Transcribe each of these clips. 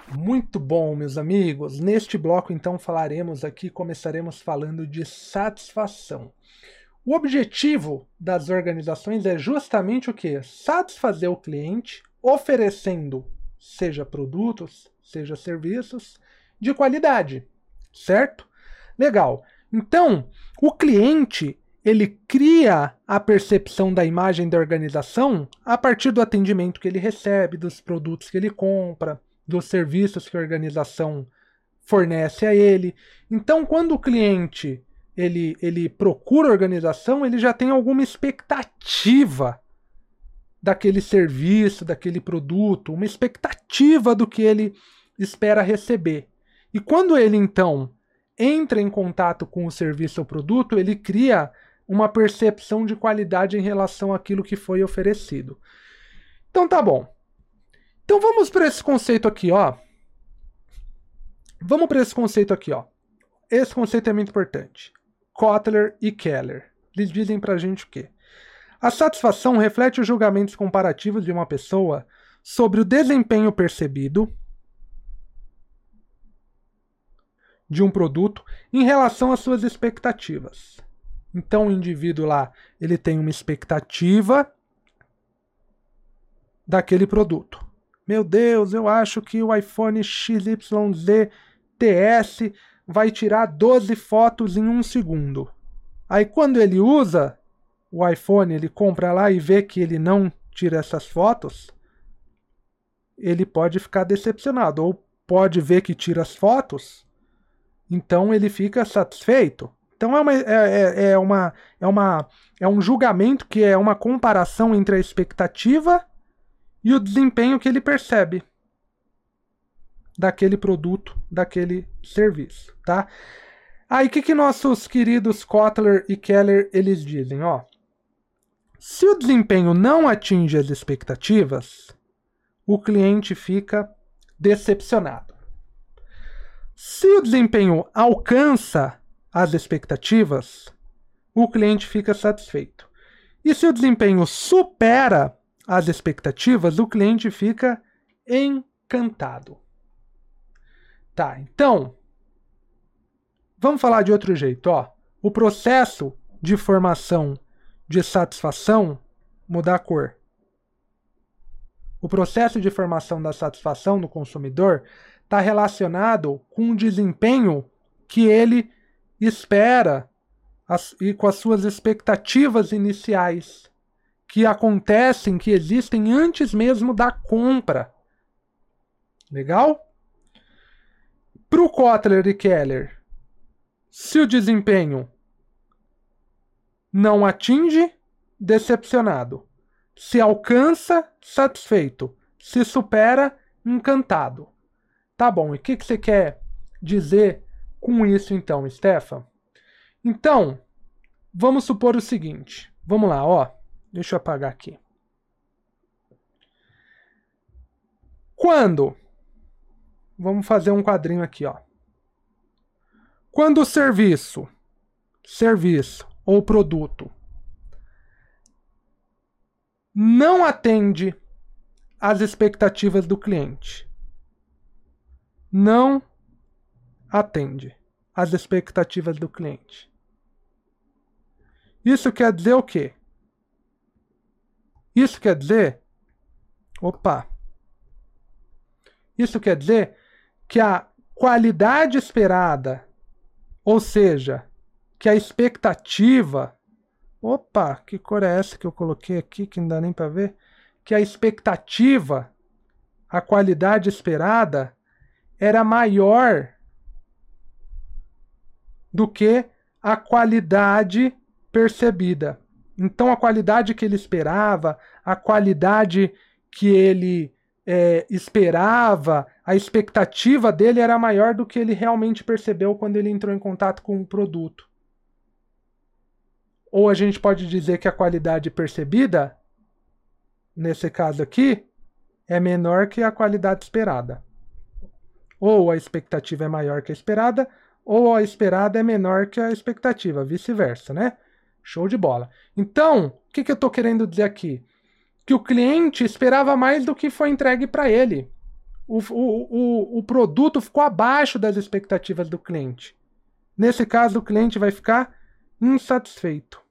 Muito bom, meus amigos. Neste bloco, então, começaremos falando de satisfação. O objetivo das organizações é justamente o quê? Satisfazer o cliente, oferecendo, seja produtos, seja serviços, de qualidade, certo? Legal. Então, o cliente, ele cria a percepção da imagem da organização a partir do atendimento que ele recebe, dos produtos que ele compra, dos serviços que a organização fornece a ele. Então, quando o cliente ele procura a organização, ele já tem alguma expectativa daquele serviço, daquele produto, uma expectativa do que ele espera receber. E quando ele, então, entra em contato com o serviço ou produto, ele cria uma percepção de qualidade em relação àquilo que foi oferecido. Então tá bom. Então vamos para esse conceito aqui, ó. Esse conceito é muito importante. Kotler e Keller. Eles dizem pra gente o quê? A satisfação reflete os julgamentos comparativos de uma pessoa sobre o desempenho percebido de um produto em relação às suas expectativas. Então o indivíduo lá, ele tem uma expectativa daquele produto. Meu Deus, eu acho que o iPhone XYZ TS vai tirar 12 fotos em 1 segundo. Aí quando ele usa o iPhone, ele compra lá e vê que ele não tira essas fotos, ele pode ficar decepcionado. Ou pode ver que tira as fotos, então ele fica satisfeito. Então é um julgamento que é uma comparação entre a expectativa e o desempenho que ele percebe daquele produto, daquele serviço, tá? Aí o que nossos queridos Kotler e Keller eles dizem, ó? Se o desempenho não atinge as expectativas, o cliente fica decepcionado. Se o desempenho alcança as expectativas, o cliente fica satisfeito. E se o desempenho supera as expectativas, o cliente fica encantado. Tá, então, vamos falar de outro jeito, ó. O processo de formação de satisfação, mudar a cor. O processo de formação da satisfação do consumidor está relacionado com o desempenho que ele espera e com as suas expectativas iniciais que acontecem, que existem antes mesmo da compra. Legal? Para o Kotler e Keller, se o desempenho não atinge, decepcionado. Se alcança, satisfeito. Se supera, encantado. Tá bom, e o que você quer dizer com isso então, Stefan? Então, vamos supor o seguinte. Vamos lá, ó. Deixa eu apagar aqui. Quando? Vamos fazer um quadrinho aqui, ó. Quando o serviço ou produto não atende às expectativas do cliente. Não atende às expectativas do cliente. Isso quer dizer o quê? Isso quer dizer que a qualidade esperada, ou seja, que a expectativa... que cor é essa que eu coloquei aqui que não dá nem para ver? Que a expectativa, a qualidade esperada, era maior do que a qualidade percebida. Então a qualidade que ele esperava, a qualidade que ele esperava, a expectativa dele era maior do que ele realmente percebeu quando ele entrou em contato com o produto. Ou a gente pode dizer que a qualidade percebida, nesse caso aqui, é menor que a qualidade esperada. Ou a expectativa é maior que a esperada, ou a esperada é menor que a expectativa, vice-versa, né? Show de bola. Então, o que eu estou querendo dizer aqui? Que o cliente esperava mais do que foi entregue para ele. o produto ficou abaixo das expectativas do cliente. Nesse caso, o cliente vai ficar insatisfeito.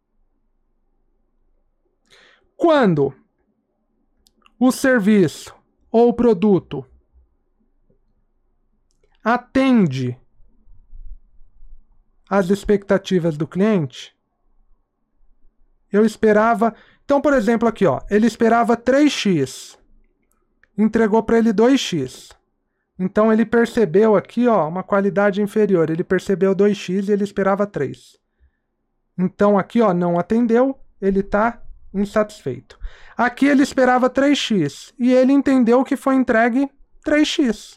Quando o serviço ou o produto atende às expectativas do cliente, eu esperava... Então, por exemplo, aqui, ó, ele esperava 3x, entregou para ele 2x. Então, ele percebeu aqui, ó, uma qualidade inferior. Ele percebeu 2x e ele esperava 3. Então, aqui, ó, não atendeu, ele está insatisfeito. Aqui ele esperava 3x e ele entendeu que foi entregue 3x.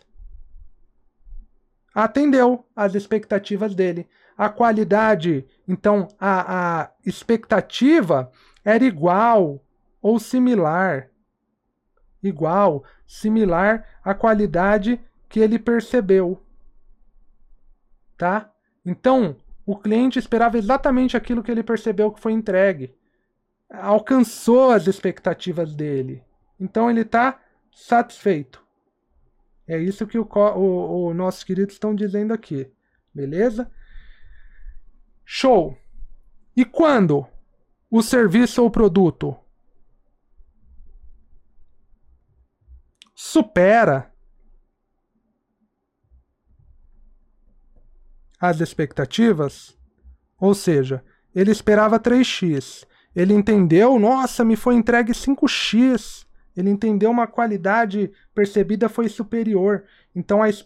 Atendeu às expectativas dele. A qualidade, então, a expectativa era igual ou similar. Igual, similar à qualidade que ele percebeu. Tá? Então, o cliente esperava exatamente aquilo que ele percebeu que foi entregue. Alcançou as expectativas dele. Então, ele está satisfeito. É isso que os nossos queridos estão dizendo aqui. Beleza? Show! E quando o serviço ou produto supera as expectativas, ou seja, ele esperava 3x, ele entendeu, nossa, me foi entregue 5x, ele entendeu uma qualidade percebida foi superior, então a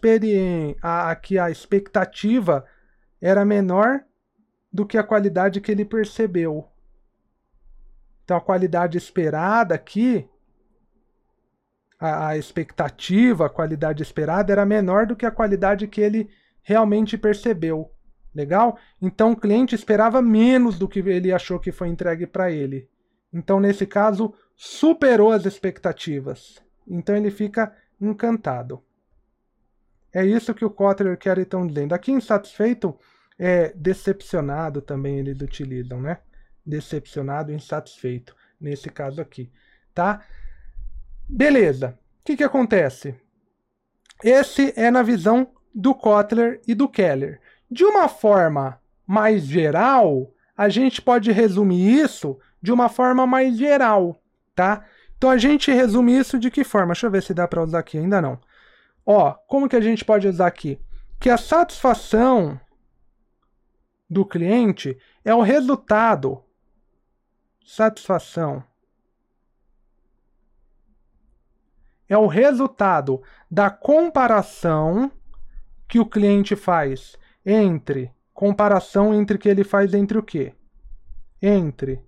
expectativa era menor do que a qualidade que ele percebeu. Então a qualidade esperada aqui, a expectativa, a qualidade esperada era menor do que a qualidade que ele realmente percebeu. Legal? Então o cliente esperava menos do que ele achou que foi entregue para ele. Então nesse caso superou as expectativas. Então ele fica encantado. É isso que o Kotler e o Kelly estão dizendo. Aqui insatisfeito é decepcionado também eles utilizam, né? Decepcionado e insatisfeito, nesse caso aqui, tá? Beleza. O que acontece? Esse é na visão do Kotler e do Keller. De uma forma mais geral, a gente pode resumir isso de uma forma mais geral, tá? Então a gente resume isso de que forma? Deixa eu ver se dá para usar aqui, ainda não. Ó, como que a gente pode usar aqui? Que a satisfação do cliente é o resultado. Satisfação é o resultado da comparação que o cliente faz entre... Comparação entre que ele faz entre o quê? Entre...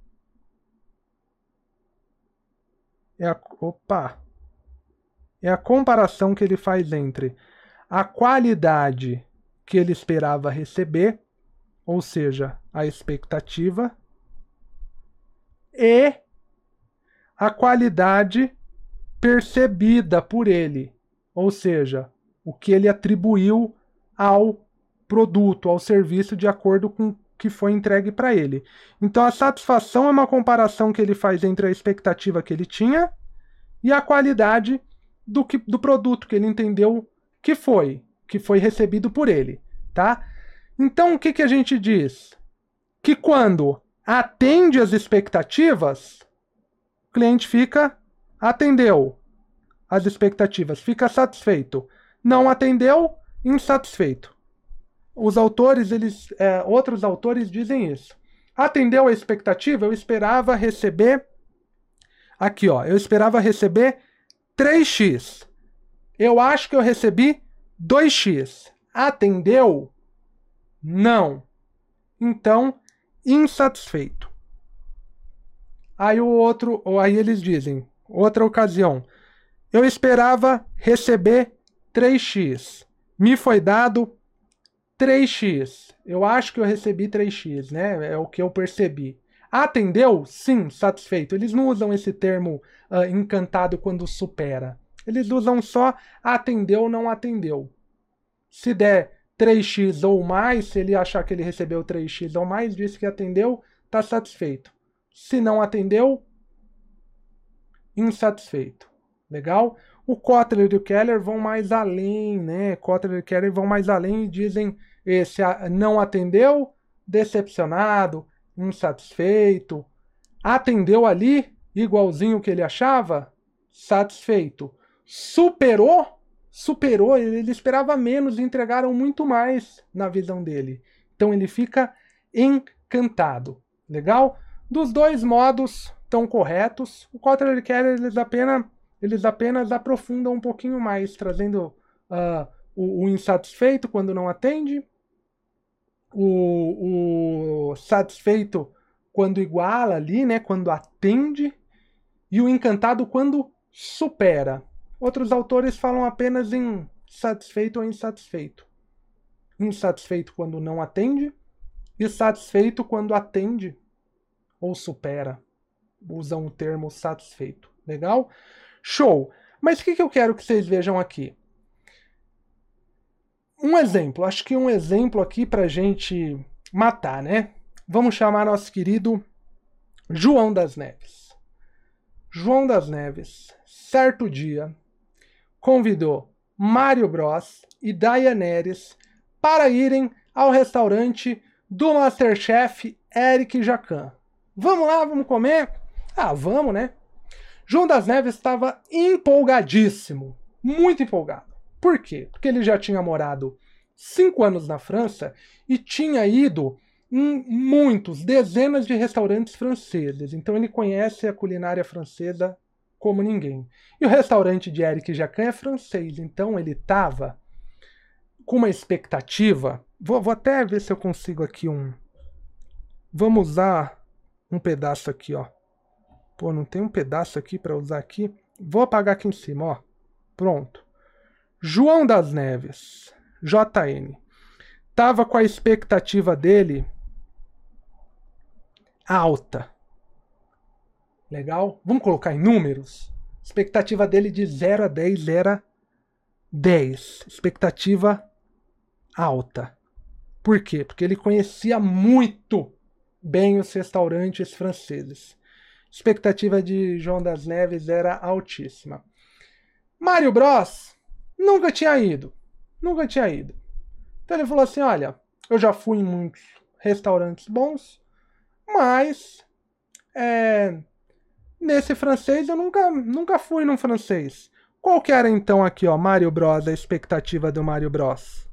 É a comparação que ele faz entre a qualidade que ele esperava receber, ou seja, a expectativa, e a qualidade percebida por ele, ou seja, o que ele atribuiu ao produto, ao serviço, de acordo com o que foi entregue para ele. Então a satisfação é uma comparação que ele faz entre a expectativa que ele tinha e a qualidade do produto que ele entendeu que foi recebido por ele, tá? Então o que a gente diz? Que quando atende às expectativas, o cliente atendeu às expectativas, fica satisfeito. Não atendeu, insatisfeito. Os autores, outros autores dizem isso. Atendeu a expectativa, eu esperava receber... Aqui, ó, eu esperava receber 3x. Eu acho que eu recebi 2x. Atendeu? Não. Então, insatisfeito. Aí aí eles dizem, outra ocasião, eu esperava receber 3x. Me foi dado 3x. Eu acho que eu recebi 3x, né? É o que eu percebi. Atendeu? Sim, satisfeito. Eles não usam esse termo encantado quando supera. Eles usam só atendeu ou não atendeu. Se der 3x ou mais, se ele achar que ele recebeu 3x ou mais, disse que atendeu, está satisfeito. Se não atendeu, insatisfeito. Legal? O Kotler e o Keller vão mais além, né? Kotler e Keller vão mais além e dizem esse não atendeu, decepcionado, insatisfeito. Atendeu ali, igualzinho que ele achava, satisfeito. Superou, ele esperava menos e entregaram muito mais na visão dele. Então ele fica encantado. Legal? Dos dois modos estão corretos. O Kotler e Keller, eles apenas aprofundam um pouquinho mais, trazendo o insatisfeito quando não atende, o satisfeito quando iguala ali, né, quando atende, e o encantado quando supera. Outros autores falam apenas em satisfeito ou insatisfeito. Insatisfeito quando não atende e satisfeito quando atende ou supera. Usam o termo satisfeito. Legal? Show! Mas o que eu quero que vocês vejam aqui? Um exemplo, acho que um exemplo aqui pra gente matar, né? Vamos chamar nosso querido João das Neves. João das Neves, certo dia, convidou Mário Bros e Daenerys para irem ao restaurante do Masterchef Eric Jacquin. Vamos lá, vamos comer? Ah, vamos, né? João das Neves estava empolgadíssimo, muito empolgado. Por quê? Porque ele já tinha morado 5 anos na França e tinha ido em muitos, dezenas de restaurantes franceses. Então ele conhece a culinária francesa como ninguém. E o restaurante de Eric Jacquin é francês, então ele estava com uma expectativa. Vou até ver se eu consigo aqui um... Vamos usar um pedaço aqui, ó. Pô, não tem um pedaço aqui para usar aqui. Vou apagar aqui em cima, ó. Pronto. João das Neves, JN, tava com a expectativa dele alta. Legal? Vamos colocar em números? A expectativa dele de 0 a 10 era 10. Expectativa alta. Por quê? Porque ele conhecia muito bem os restaurantes franceses. A expectativa de João das Neves era altíssima. Mário Bros nunca tinha ido. Nunca tinha ido. Então ele falou assim, olha, eu já fui em muitos restaurantes bons, mas nesse francês eu nunca fui num francês. Qual que era então aqui, ó, Mário Bros, a expectativa do Mário Bros?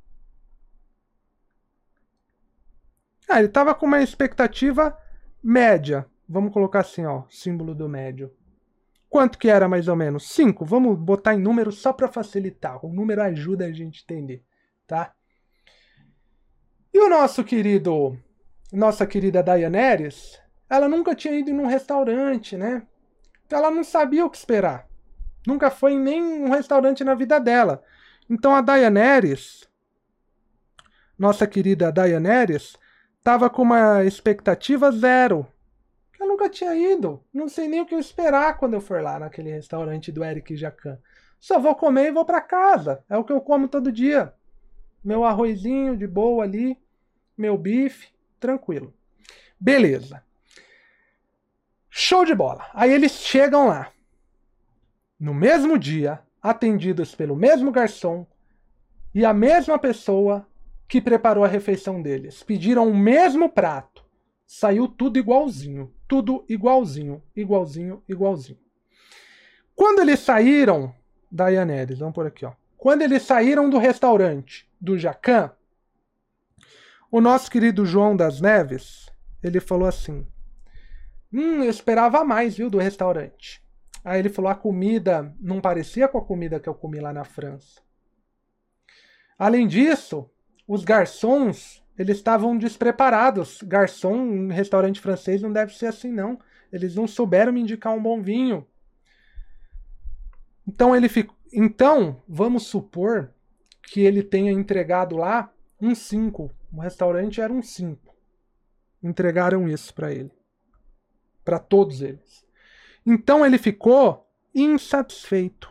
Ah, ele tava com uma expectativa média. Vamos colocar assim, ó, símbolo do médio. Quanto que era mais ou menos? 5. Vamos botar em número só para facilitar. O número ajuda a gente a entender, tá? E o nossa querida Daenerys, ela nunca tinha ido num restaurante, né? Então ela não sabia o que esperar. Nunca foi em nenhum restaurante na vida dela. Então a Daenerys, nossa querida Daenerys, tava com uma expectativa 0. Eu nunca tinha ido. Não sei nem o que eu esperar quando eu for lá naquele restaurante do Eric Jacquin. Só vou comer e vou para casa. É o que eu como todo dia. Meu arrozinho de boa ali. Meu bife. Tranquilo. Beleza. Show de bola. Aí eles chegam lá. No mesmo dia, atendidos pelo mesmo garçom e a mesma pessoa que preparou a refeição deles. Pediram o mesmo prato. Saiu tudo igualzinho. Tudo igualzinho. Igualzinho, igualzinho. Quando eles saíram... Daenerys, vamos por aqui, ó. Quando eles saíram do restaurante do Jacquin, o nosso querido João das Neves, ele falou assim... eu esperava mais, viu, do restaurante. Aí ele falou, a comida não parecia com a comida que eu comi lá na França. Além disso, os garçons... Eles estavam despreparados. Garçom em restaurante francês não deve ser assim, não. Eles não souberam me indicar um bom vinho. Então, vamos supor que ele tenha entregado lá um 5. O restaurante era um 5. Entregaram isso para ele. Para todos eles. Então ele ficou insatisfeito.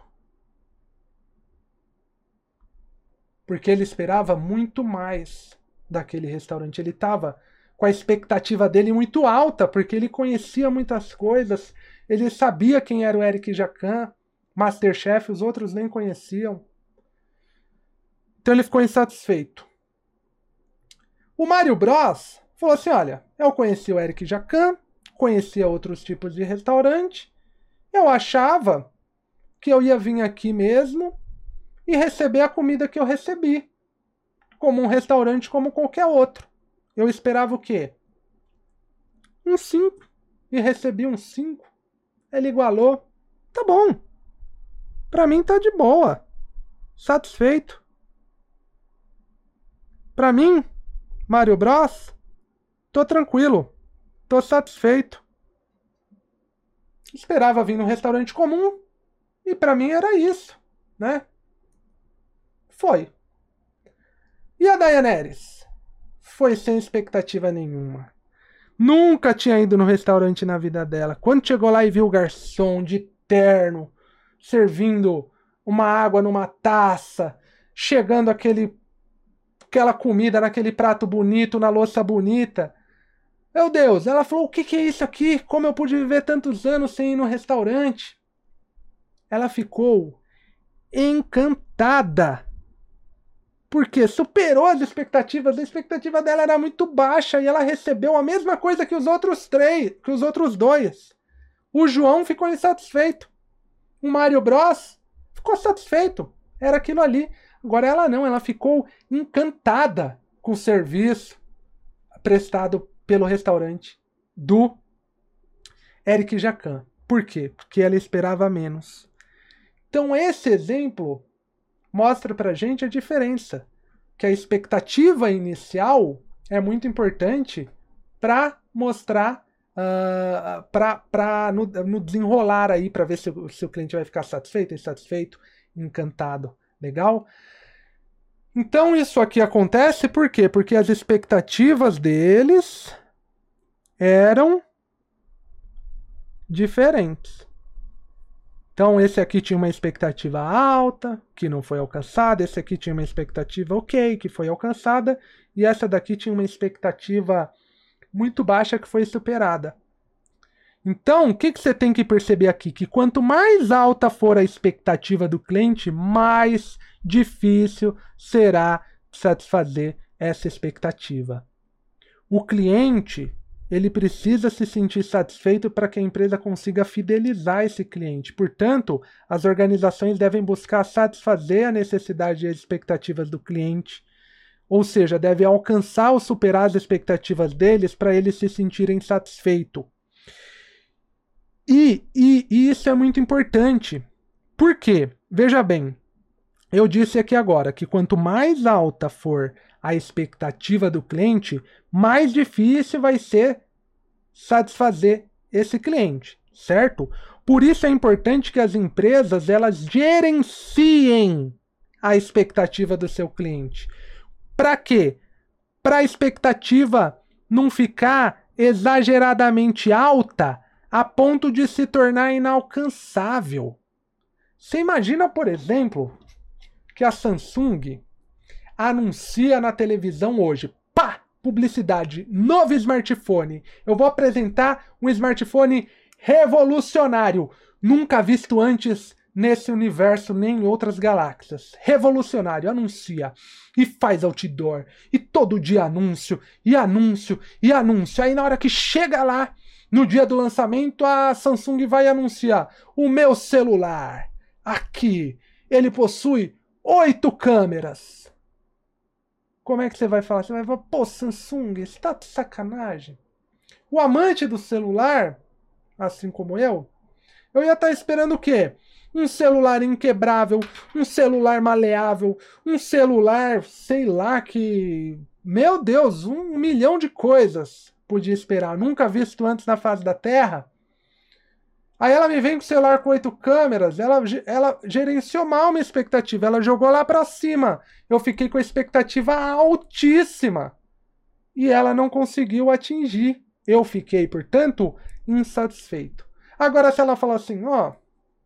Porque ele esperava muito mais daquele restaurante. Ele estava com a expectativa dele muito alta, porque ele conhecia muitas coisas, ele sabia quem era o Eric Jacquin, MasterChef, os outros nem conheciam. Então ele ficou insatisfeito. O Mario Bros falou assim, olha, eu conheci o Eric Jacan, conhecia outros tipos de restaurante, eu achava que eu ia vir aqui mesmo e receber a comida que eu recebi, como um restaurante como qualquer outro. Eu esperava o quê? Um 5. E recebi um 5. Ele igualou. Tá bom. Pra mim tá de boa. Satisfeito. Pra mim, Mario Bros, tô tranquilo. Tô satisfeito. Esperava vir num restaurante comum. E pra mim era isso, né? Foi. E a Daenerys? Foi sem expectativa nenhuma. Nunca tinha ido no restaurante na vida dela. Quando chegou lá e viu o garçom de terno, servindo uma água numa taça, chegando aquela comida naquele prato bonito, na louça bonita. Meu Deus, ela falou, o que é isso aqui? Como eu pude viver tantos anos sem ir no restaurante? Ela ficou encantada. Porque superou as expectativas. A expectativa dela era muito baixa e ela recebeu a mesma coisa que os outros dois. O João ficou insatisfeito. O Mario Bros ficou satisfeito. Era aquilo ali. Agora ela não, ela ficou encantada com o serviço prestado pelo restaurante do Eric Jacan. Por quê? Porque ela esperava menos. Então esse exemplo mostra pra gente a diferença. Que a expectativa inicial é muito importante para mostrar, no desenrolar aí, para ver se o cliente vai ficar satisfeito, insatisfeito, encantado. Legal? Então isso aqui acontece por quê? Porque as expectativas deles eram diferentes. Então esse aqui tinha uma expectativa alta, que não foi alcançada, esse aqui tinha uma expectativa ok, que foi alcançada, e essa daqui tinha uma expectativa muito baixa que foi superada. Então, o que você tem que perceber aqui? Que quanto mais alta for a expectativa do cliente, mais difícil será satisfazer essa expectativa. O cliente, ele precisa se sentir satisfeito para que a empresa consiga fidelizar esse cliente. Portanto, as organizações devem buscar satisfazer a necessidade e as expectativas do cliente, ou seja, devem alcançar ou superar as expectativas deles para eles se sentirem satisfeitos. E isso é muito importante. Por quê? Veja bem, eu disse aqui agora que quanto mais alta for a expectativa do cliente, mais difícil vai ser satisfazer esse cliente, certo? Por isso é importante que as empresas elas gerenciem a expectativa do seu cliente. Para quê? Para a expectativa não ficar exageradamente alta a ponto de se tornar inalcançável. Você imagina, por exemplo, que a Samsung anuncia na televisão hoje, pá, publicidade, novo smartphone. Eu vou apresentar um smartphone revolucionário, nunca visto antes nesse universo nem em outras galáxias. Revolucionário, anuncia e faz outdoor e todo dia anúncio e anúncio e anúncio. Aí na hora que chega lá, no dia do lançamento, a Samsung vai anunciar o meu celular. Aqui, ele possui 8 câmeras. Como é que você vai falar? Você vai falar, pô, Samsung, você tá de sacanagem? O amante do celular, assim como eu ia estar esperando o quê? Um celular inquebrável, um celular maleável, um celular, sei lá, que... Meu Deus, 1 milhão de coisas podia esperar, nunca visto antes na face da Terra. Aí ela me vem com o celular com 8 câmeras, ela gerenciou mal minha expectativa, ela jogou lá pra cima. Eu fiquei com a expectativa altíssima. E ela não conseguiu atingir. Eu fiquei, portanto, insatisfeito. Agora se ela falar assim, ó,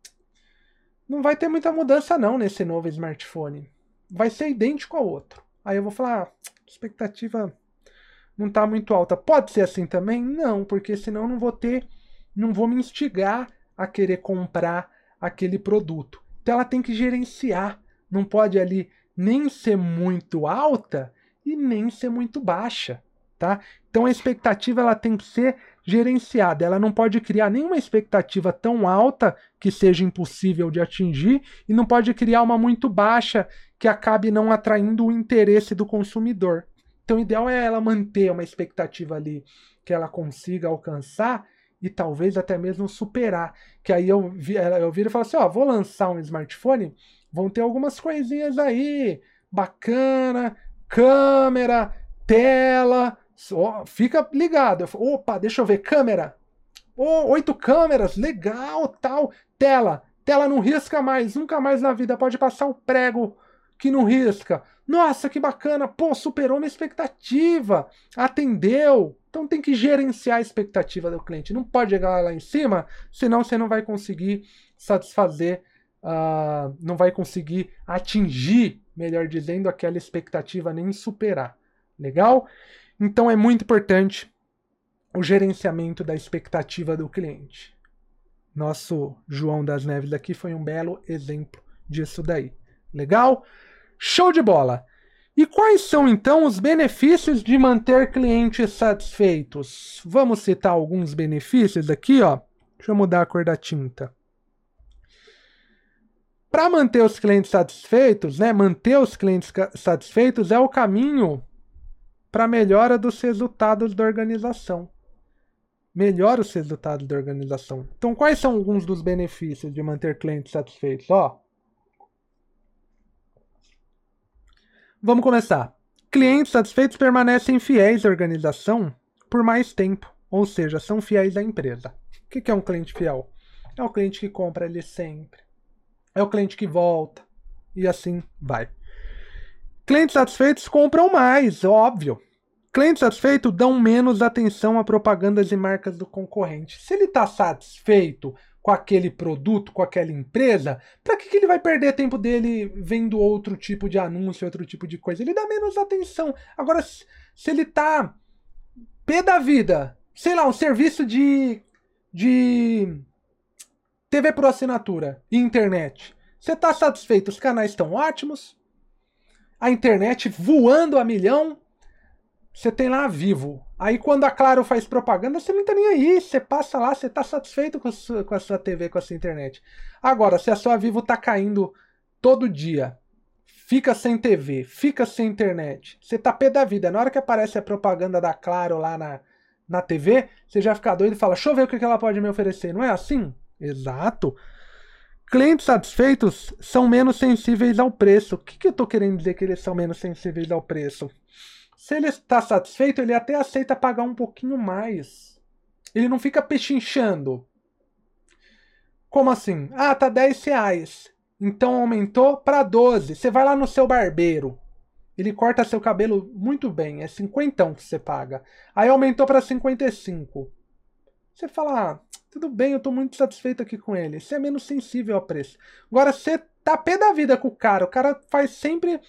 não vai ter muita mudança não nesse novo smartphone. Vai ser idêntico ao outro. Aí eu vou falar, expectativa não tá muito alta. Pode ser assim também? Não, porque senão não vou me instigar a querer comprar aquele produto. Então ela tem que gerenciar, não pode ali nem ser muito alta e nem ser muito baixa, tá? Então a expectativa ela tem que ser gerenciada, ela não pode criar nenhuma expectativa tão alta que seja impossível de atingir e não pode criar uma muito baixa que acabe não atraindo o interesse do consumidor. Então o ideal é ela manter uma expectativa ali que ela consiga alcançar e talvez até mesmo superar. Que aí eu viro e falo assim, ó, vou lançar um smartphone, vão ter algumas coisinhas aí, bacana, câmera, tela, fica ligado. Opa, deixa eu ver, câmera. 8 câmeras, legal, tal. Tela não risca mais, nunca mais na vida, pode passar um prego que não risca. Nossa, que bacana, pô, superou minha expectativa, atendeu. Então tem que gerenciar a expectativa do cliente. Não pode chegar lá em cima, senão você não vai conseguir satisfazer, não vai conseguir atingir, melhor dizendo, aquela expectativa, nem superar. Legal? Então é muito importante o gerenciamento da expectativa do cliente. Nosso João das Neves aqui foi um belo exemplo disso daí. Legal? Show de bola! E quais são, então, os benefícios de manter clientes satisfeitos? Vamos citar alguns benefícios aqui, ó. Deixa eu mudar a cor da tinta. Para manter os clientes satisfeitos, né? Manter os clientes satisfeitos é o caminho para a melhora dos resultados da organização. Melhora os resultados da organização. Então, quais são alguns dos benefícios de manter clientes satisfeitos? Ó, vamos começar. Clientes satisfeitos permanecem fiéis à organização por mais tempo, ou seja, são fiéis à empresa. O que é um cliente fiel? É o cliente que compra ele sempre. É o cliente que volta. E assim vai. Clientes satisfeitos compram mais, óbvio. Clientes satisfeitos dão menos atenção a propagandas e marcas do concorrente. Se ele está satisfeito com aquele produto, com aquela empresa, para que ele vai perder tempo dele vendo outro tipo de anúncio, outro tipo de coisa? Ele dá menos atenção. Agora, se ele está pé da vida, sei lá, um serviço de TV por assinatura e internet. Você está satisfeito? Os canais estão ótimos, a internet voando a milhão. Você tem lá a Vivo. Aí quando a Claro faz propaganda, você não tá nem aí. Você passa lá, você tá satisfeito com a sua TV, com a sua internet. Agora, se a sua Vivo tá caindo todo dia, fica sem TV, fica sem internet, você tá pé da vida. Na hora que aparece a propaganda da Claro lá na TV, você já fica doido e fala, deixa eu ver o que ela pode me oferecer. Não é assim? Exato. Clientes satisfeitos são menos sensíveis ao preço. O que eu tô querendo dizer que eles são menos sensíveis ao preço? Se ele está satisfeito, ele até aceita pagar um pouquinho mais. Ele não fica pechinchando. Como assim? Ah, tá R$10. Então aumentou para 12. Você vai lá no seu barbeiro. Ele corta seu cabelo muito bem. É 50 que você paga. Aí aumentou para 55. Você fala, ah, tudo bem, eu tô muito satisfeito aqui com ele. Você é menos sensível ao preço. Agora, você tá pé da vida com o cara faz sempre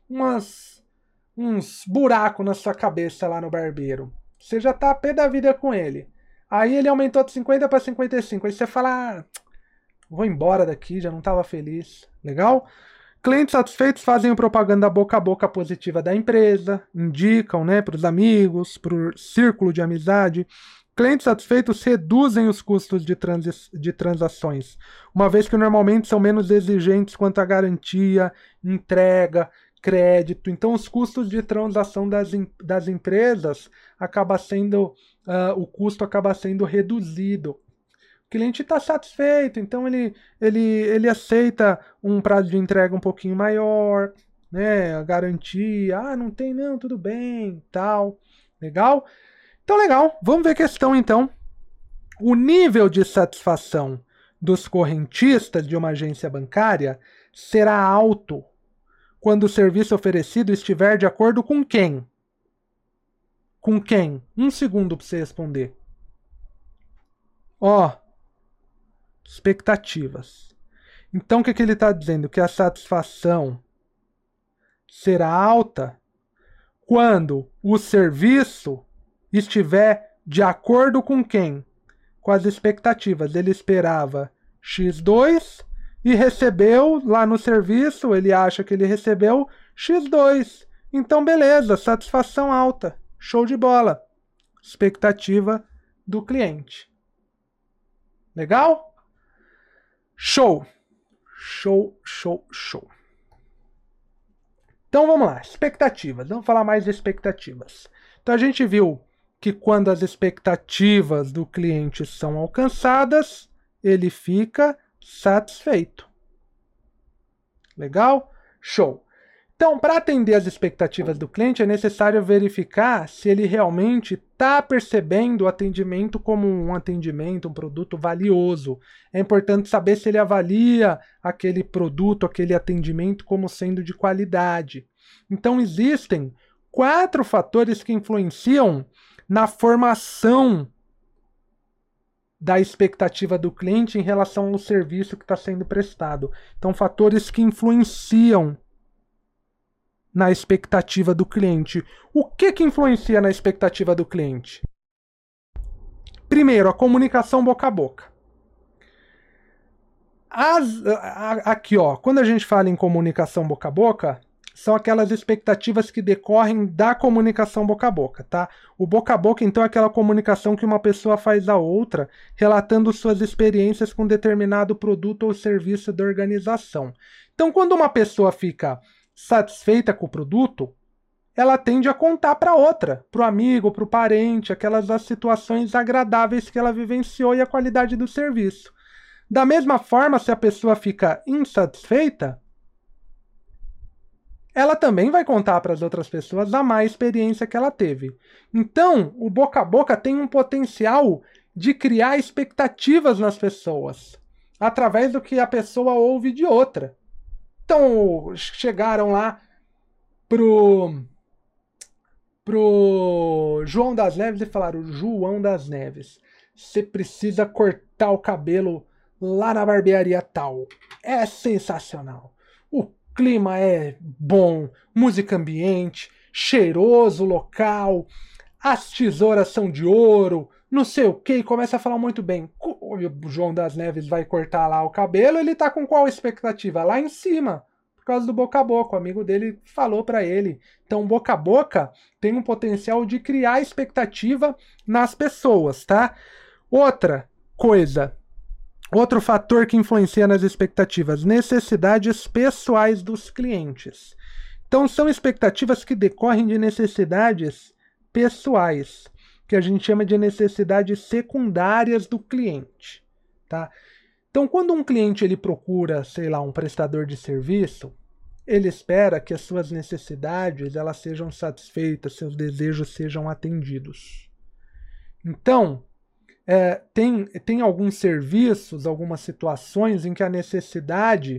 uns buracos na sua cabeça lá no barbeiro. Você já tá a pé da vida com ele. Aí ele aumentou de 50 para 55. Aí você fala, ah, vou embora daqui, já não estava feliz. Legal? Clientes satisfeitos fazem propaganda boca a boca positiva da empresa, indicam, né, para os amigos, para o círculo de amizade. Clientes satisfeitos reduzem os custos de transações, uma vez que normalmente são menos exigentes quanto à garantia, entrega, crédito. Então os custos de transação das empresas o custo acaba sendo reduzido. O cliente está satisfeito, então ele aceita um prazo de entrega um pouquinho maior, né? A garantia, não tem não, tudo bem, tal. Legal? Então legal, vamos ver a questão então. O nível de satisfação dos correntistas de uma agência bancária será alto quando o serviço oferecido estiver de acordo com quem? Com quem? 1 segundo para você responder. Expectativas. Então o que ele está dizendo? Que a satisfação será alta quando o serviço estiver de acordo com quem? Com as expectativas. Ele esperava X2 e recebeu lá no serviço, ele acha que ele recebeu X2. Então, beleza, satisfação alta, show de bola. Expectativa do cliente. Legal? Show. Show, show, show. Então vamos lá, expectativas. Vamos falar mais de expectativas. Então a gente viu que quando as expectativas do cliente são alcançadas, ele fica satisfeito. Legal? Show. Então, para atender as expectativas do cliente, é necessário verificar se ele realmente está percebendo o atendimento como um atendimento, um produto valioso. É importante saber se ele avalia aquele produto, aquele atendimento como sendo de qualidade. Então, existem 4 fatores que influenciam na formação da expectativa do cliente em relação ao serviço que está sendo prestado. Então, fatores que influenciam na expectativa do cliente. O que influencia na expectativa do cliente? Primeiro, a comunicação boca a boca. Aqui, ó, quando a gente fala em comunicação boca a boca, são aquelas expectativas que decorrem da comunicação boca a boca, tá? O boca a boca, então, é aquela comunicação que uma pessoa faz a outra, relatando suas experiências com determinado produto ou serviço da organização. Então, quando uma pessoa fica satisfeita com o produto, ela tende a contar para outra, para o amigo, para o parente, aquelas as situações agradáveis que ela vivenciou e a qualidade do serviço. Da mesma forma, se a pessoa fica insatisfeita, ela também vai contar para as outras pessoas a má experiência que ela teve. Então, o boca a boca tem um potencial de criar expectativas nas pessoas, através do que a pessoa ouve de outra. Então, chegaram lá pro João das Neves e falaram: João das Neves, você precisa cortar o cabelo lá na barbearia tal. É sensacional. O clima é bom, música ambiente, cheiroso local, as tesouras são de ouro, não sei o que, começa a falar muito bem. O João das Neves vai cortar lá o cabelo, ele tá com qual expectativa? Lá em cima, por causa do boca a boca, o amigo dele falou para ele. Então, boca a boca tem um potencial de criar expectativa nas pessoas, tá? Outra coisa, outro fator que influencia nas expectativas, necessidades pessoais dos clientes. Então, são expectativas que decorrem de necessidades pessoais, que a gente chama de necessidades secundárias do cliente, tá? Então, quando um cliente ele procura, sei lá, um prestador de serviço, ele espera que as suas necessidades elas sejam satisfeitas, seus desejos sejam atendidos. Então, tem alguns serviços, algumas situações em que a necessidade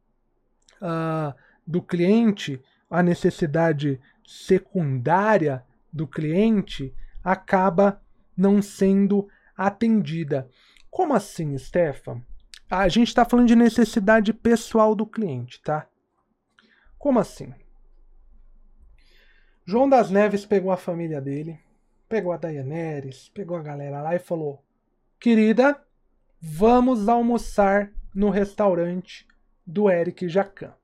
do cliente, a necessidade secundária do cliente acaba não sendo atendida. Como assim, Stefan? A gente está falando de necessidade pessoal do cliente, tá? Como assim? João das Neves pegou a família dele, pegou a Dayaneres, pegou a galera lá e falou: querida, vamos almoçar no restaurante do Eric Jacan.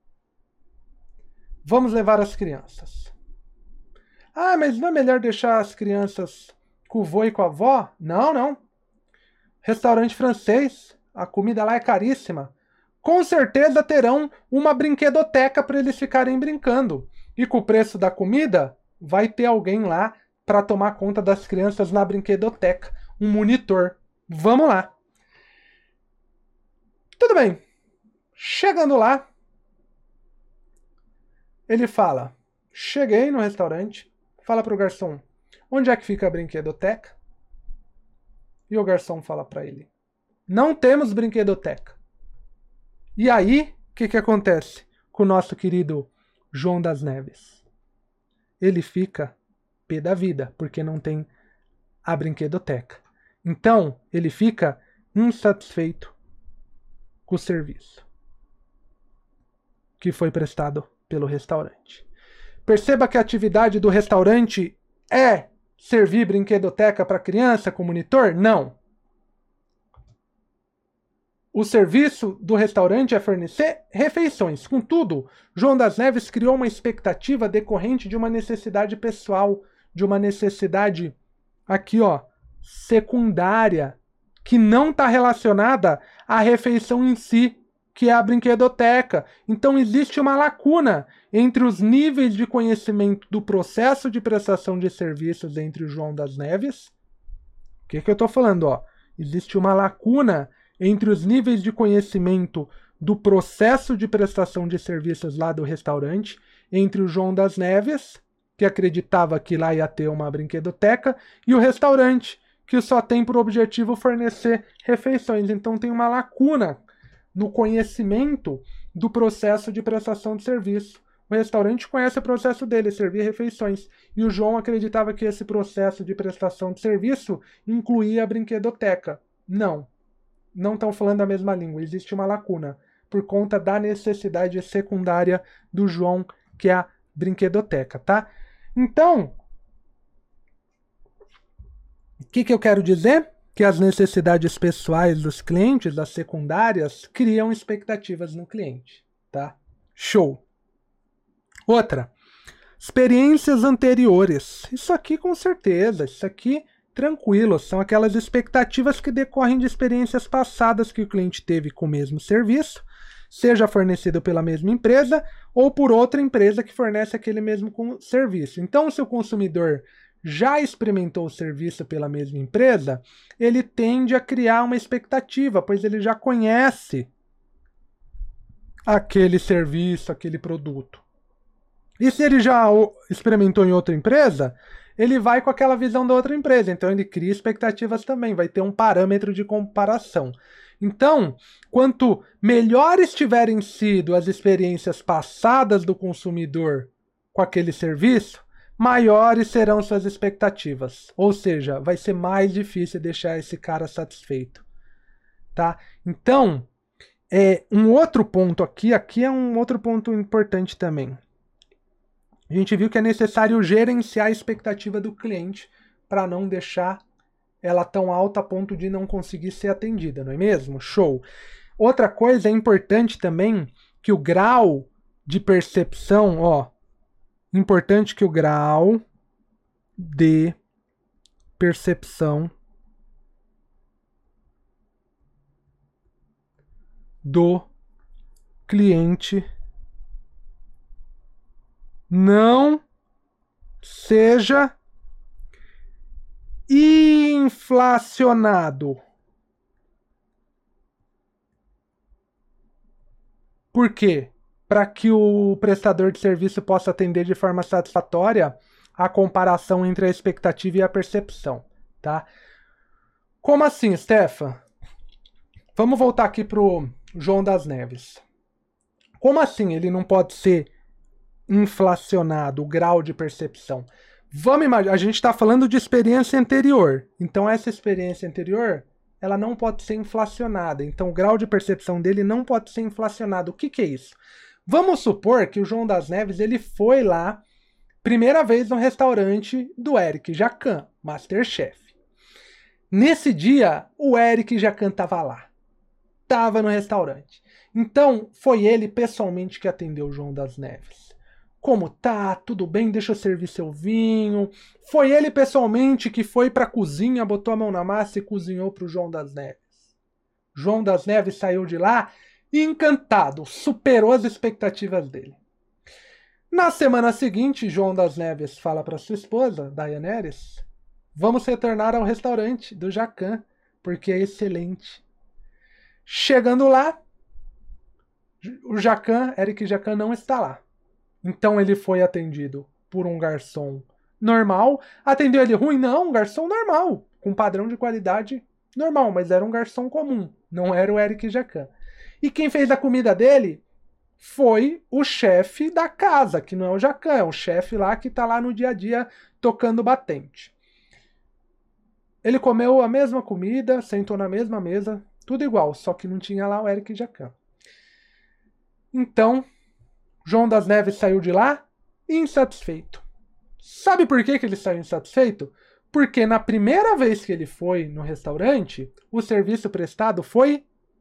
Vamos levar as crianças. Ah, mas não é melhor deixar as crianças com o vô e com a avó? Não, não. Restaurante francês, a comida lá é caríssima. Com certeza terão uma brinquedoteca para eles ficarem brincando. E com o preço da comida, vai ter alguém lá para tomar conta das crianças na brinquedoteca. Um monitor. Vamos lá. Tudo bem. Chegando lá, ele fala: cheguei no restaurante. Fala pro garçom: onde é que fica a brinquedoteca? E o garçom fala para ele: não temos brinquedoteca. E aí, o que acontece com o nosso querido João das Neves? Ele fica pé da vida, porque não tem a brinquedoteca. Então, ele fica insatisfeito com o serviço que foi prestado pelo restaurante. Perceba que a atividade do restaurante é servir brinquedoteca para criança com monitor? Não. o serviço do restaurante é fornecer refeições. Contudo, João das Neves criou uma expectativa decorrente de uma necessidade pessoal, de uma necessidade aqui, ó, secundária, que não está relacionada à refeição em si, que é a brinquedoteca. Então existe uma lacuna entre os níveis de conhecimento do processo de prestação de serviços entre o João das Neves. O que eu estou falando? Ó? Existe uma lacuna entre os níveis de conhecimento do processo de prestação de serviços lá do restaurante, entre o João das Neves, que acreditava que lá ia ter uma brinquedoteca, e o restaurante, que só tem por objetivo fornecer refeições. Então tem uma lacuna no conhecimento do processo de prestação de serviço. O restaurante conhece o processo dele, servir refeições. E o João acreditava que esse processo de prestação de serviço incluía a brinquedoteca. Não estão falando a mesma língua. Existe uma lacuna por conta da necessidade secundária do João, que é a brinquedoteca, tá? Então, o que eu quero dizer? Que as necessidades pessoais dos clientes, as secundárias, criam expectativas no cliente, tá? Show! Outra, experiências anteriores. Isso aqui com certeza, isso aqui tranquilo, são aquelas expectativas que decorrem de experiências passadas que o cliente teve com o mesmo serviço, seja fornecido pela mesma empresa ou por outra empresa que fornece aquele mesmo serviço. Então, se o consumidor já experimentou o serviço pela mesma empresa, ele tende a criar uma expectativa, pois ele já conhece aquele serviço, aquele produto. E se ele já experimentou em outra empresa, ele vai com aquela visão da outra empresa. Então ele cria expectativas também, vai ter um parâmetro de comparação. Então, quanto melhores tiverem sido as experiências passadas do consumidor com aquele serviço, maiores serão suas expectativas. Ou seja, vai ser mais difícil deixar esse cara satisfeito. Tá? Então, um outro ponto aqui é um outro ponto importante também. A gente viu que é necessário gerenciar a expectativa do cliente para não deixar ela tão alta a ponto de não conseguir ser atendida, não é mesmo? Show! Outra coisa é importante também que o grau de percepção, importante que o grau de percepção do cliente não seja inflacionado. Por quê? Para que o prestador de serviço possa atender de forma satisfatória a comparação entre a expectativa e a percepção, tá? Como assim, Stefan? Vamos voltar aqui pro João das Neves. Como assim ele não pode ser inflacionado, o grau de percepção? Vamos imaginar, a gente está falando de experiência anterior. Então essa experiência anterior, ela não pode ser inflacionada. Então o grau de percepção dele não pode ser inflacionado. O que é isso? Vamos supor que o João das Neves ele foi lá, primeira vez no restaurante do Eric Jacan, Masterchef. Nesse dia, o Eric Jacan estava lá. Estava no restaurante. Então, foi ele pessoalmente que atendeu o João das Neves. Como tá? Tudo bem? Deixa eu servir seu vinho. Foi ele pessoalmente que foi para a cozinha, botou a mão na massa e cozinhou para o João das Neves. João das Neves saiu de lá encantado, superou as expectativas dele. Na semana seguinte, João das Neves fala para sua esposa, Dayaneres, vamos retornar ao restaurante do Jacan, porque é excelente. Chegando lá, o Jacan, Eric Jacan, não está lá. Então ele foi atendido por um garçom normal. Atendeu ele ruim? Não, um garçom normal, com padrão de qualidade normal, mas era um garçom comum, não era o Eric Jacan. E quem fez a comida dele foi o chefe da casa, que não é o Jacan, é o chefe lá que está lá no dia a dia tocando batente. Ele comeu a mesma comida, sentou na mesma mesa, tudo igual, só que não tinha lá o Eric Jacan. Então, João das Neves saiu de lá insatisfeito. Sabe por que ele saiu insatisfeito? Porque na primeira vez que ele foi no restaurante, o serviço prestado foi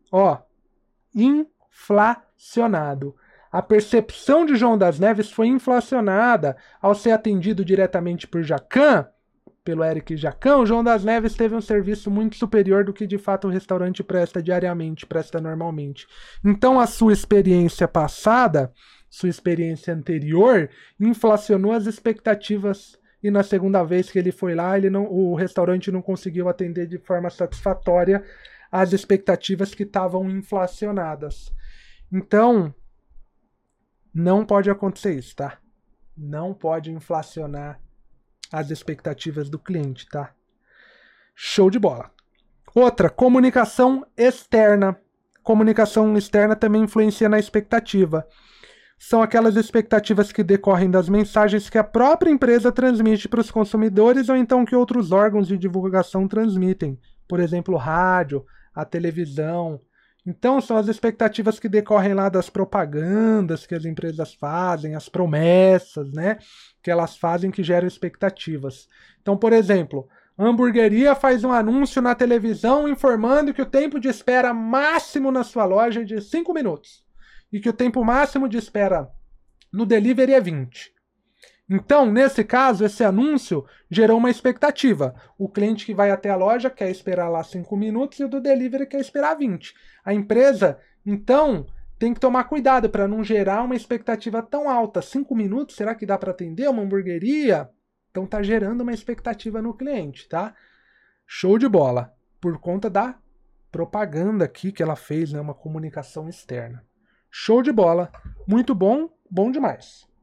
Ó, inflacionado. A percepção de João das Neves foi inflacionada ao ser atendido diretamente por Jacan, pelo Eric Jacan. O João das Neves teve um serviço muito superior do que de fato o restaurante presta diariamente, presta normalmente. Então a sua experiência passada, sua experiência anterior, inflacionou as expectativas e na segunda vez que ele foi lá, o restaurante não conseguiu atender de forma satisfatória as expectativas que estavam inflacionadas. Então, não pode acontecer isso, tá? Não pode inflacionar as expectativas do cliente, tá? Show de bola. Outra, comunicação externa. Comunicação externa também influencia na expectativa. São aquelas expectativas que decorrem das mensagens que a própria empresa transmite para os consumidores ou então que outros órgãos de divulgação transmitem. Por exemplo, rádio, a televisão. Então, são as expectativas que decorrem lá das propagandas que as empresas fazem, as promessas, né, que elas fazem que geram expectativas. Então, por exemplo, a hamburgueria faz um anúncio na televisão informando que o tempo de espera máximo na sua loja é de 5 minutos e que o tempo máximo de espera no delivery é 20. Então, nesse caso, esse anúncio gerou uma expectativa. O cliente que vai até a loja quer esperar lá 5 minutos e o do delivery quer esperar 20. A empresa, então, tem que tomar cuidado para não gerar uma expectativa tão alta. 5 minutos, será que dá para atender uma hamburgueria? Então tá gerando uma expectativa no cliente, tá? Show de bola. Por conta da propaganda aqui que ela fez, né? Uma comunicação externa. Show de bola. Muito bom, bom demais.